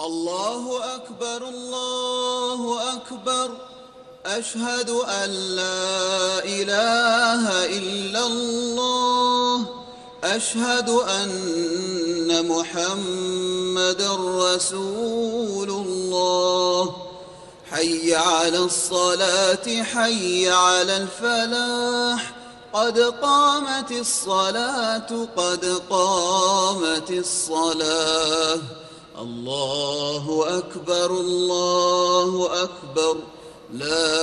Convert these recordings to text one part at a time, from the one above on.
الله أكبر الله أكبر. أشهد أن لا إله إلا الله. أشهد أن محمدا رسول الله. حي على الصلاة حي على الفلاح. قد قامت الصلاة قد قامت الصلاة. الله أكبر الله أكبر. لا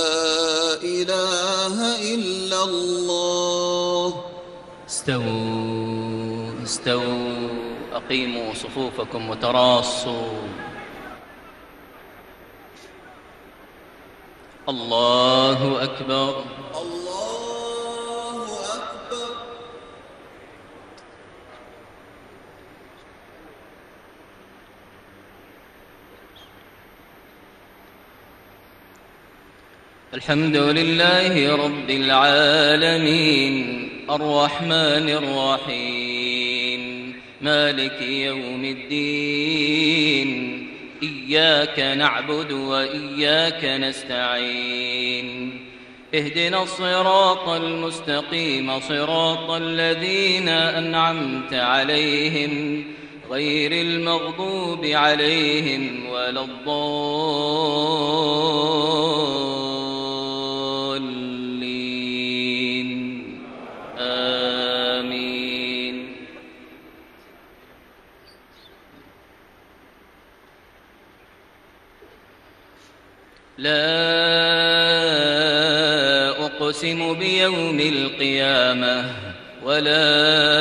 إله إلا الله. استووا استووا، أقيموا صفوفكم وتراصوا. الله أكبر الله أكبر. الحمد لله رب العالمين، الرحمن الرحيم، مالك يوم الدين. إياك نعبد وإياك نستعين. اهدنا الصراط المستقيم، صراط الذين أنعمت عليهم غير المغضوب عليهم ولا الضالين. آمين. لا أقسم بيوم القيامة ولا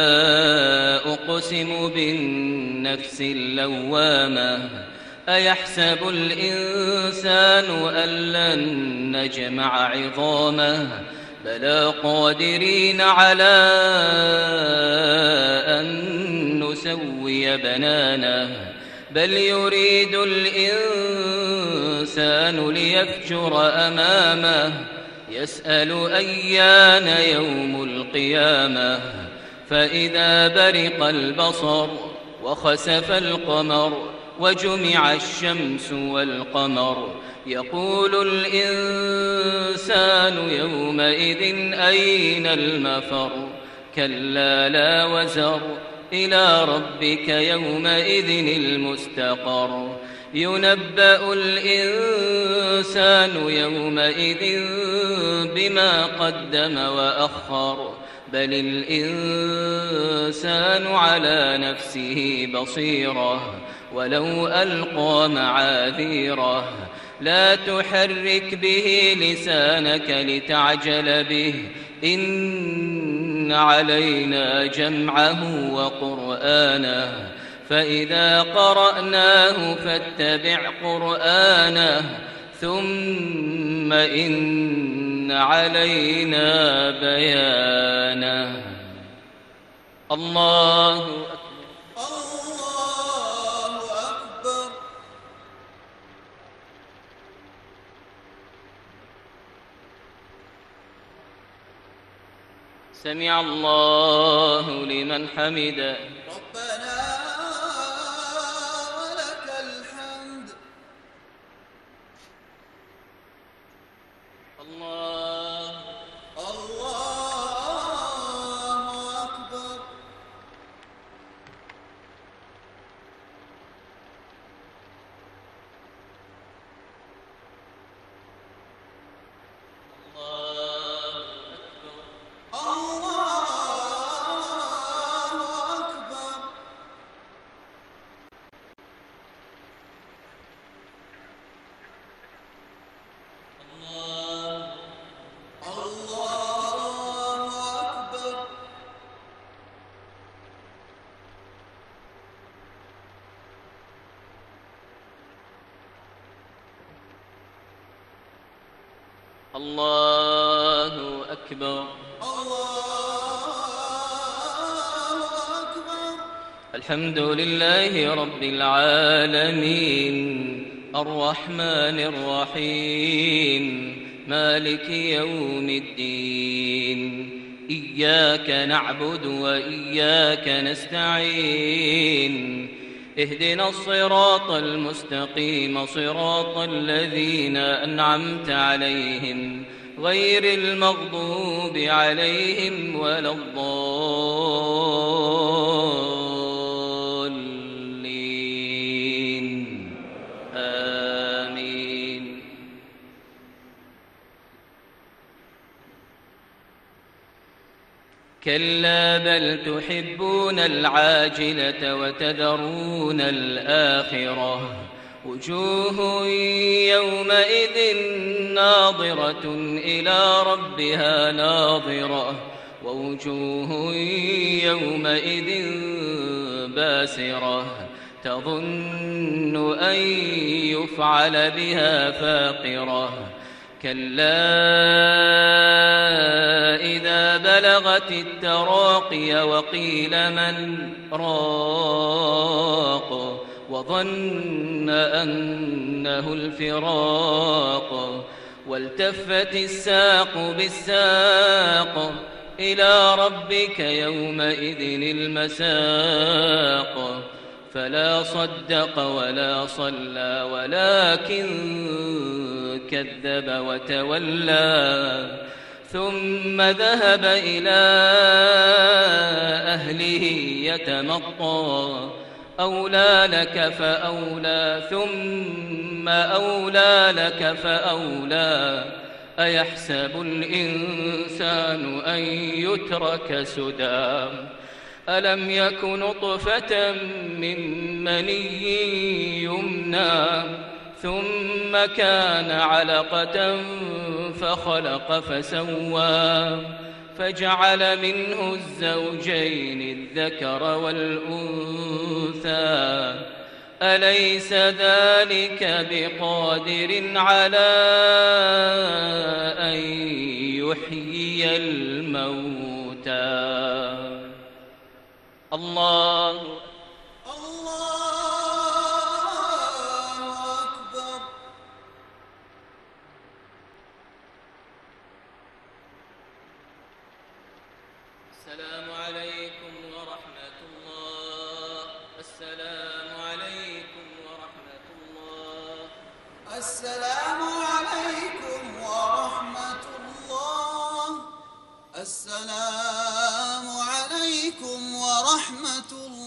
أقسم بالنفس اللوامة. أيحسب الإنسان أن لن نجمع عظامه؟ بلى قادرين على أن نسوي بنانه. بل يريد الإنسان ليفجر أمامه. يسأل أيان يوم القيامة. فإذا برق البصر وخسف القمر وجمع الشمس والقمر يقول الإنسان يومئذ أين المفر؟ كلا لا وزر، إلى ربك يومئذ المستقر. ينبأ الإنسان يومئذ بما قدم وأخر. بل الإنسان على نفسه بصيرة ولو ألقى معاذيره. لا تحرك به لسانك لتعجل به. إن علينا جمعه وقرآنه. فإذا قرأناه فاتبع قرآنه. ثم إن علينا بيانه. الله أكبر الله أكبر. سمع الله لمن حمده. ربنا ولك الحمد. الله الله أكبر. الله أكبر. الله أكبر. الحمد لله رب العالمين، الرحمن الرحيم، مالك يوم الدين. إياك نعبد وإياك نستعين. اهدنا الصراط المستقيم صراط الذين أنعمت عليهم غير المغضوب عليهم ولا الضالين آمين. كلا بل تحبون العاجلة وتذرون الآخرة وجوه يومئذ ناظرة إلى ربها ناظرة ووجوه يومئذ باسرة تظن أن يفعل بها فاقرة كلا إذا بلغت التراقي وقيل من راق وظن أنه الفراق والتفت الساق بالساق إلى ربك يومئذ المساق فلا صدق ولا صلى ولكن كذب وتولى ثم ذهب إلى أهله يتمطى أولى لك فأولى ثم أولى لك فأولى أيحسب الإنسان أن يترك سدى ألم يك نطفة من مني يمنى ثم كان علقة فخلق فسوى فجعل منه الزوجين الذكر والأنثى أليس ذلك بقادر على أن يحيي الموتى الله أكبر. السلام عليكم ورحمة الله. السلام عليكم ورحمة الله. السلام عليكم ورحمة الله. السلام عليكم ورحمة الله.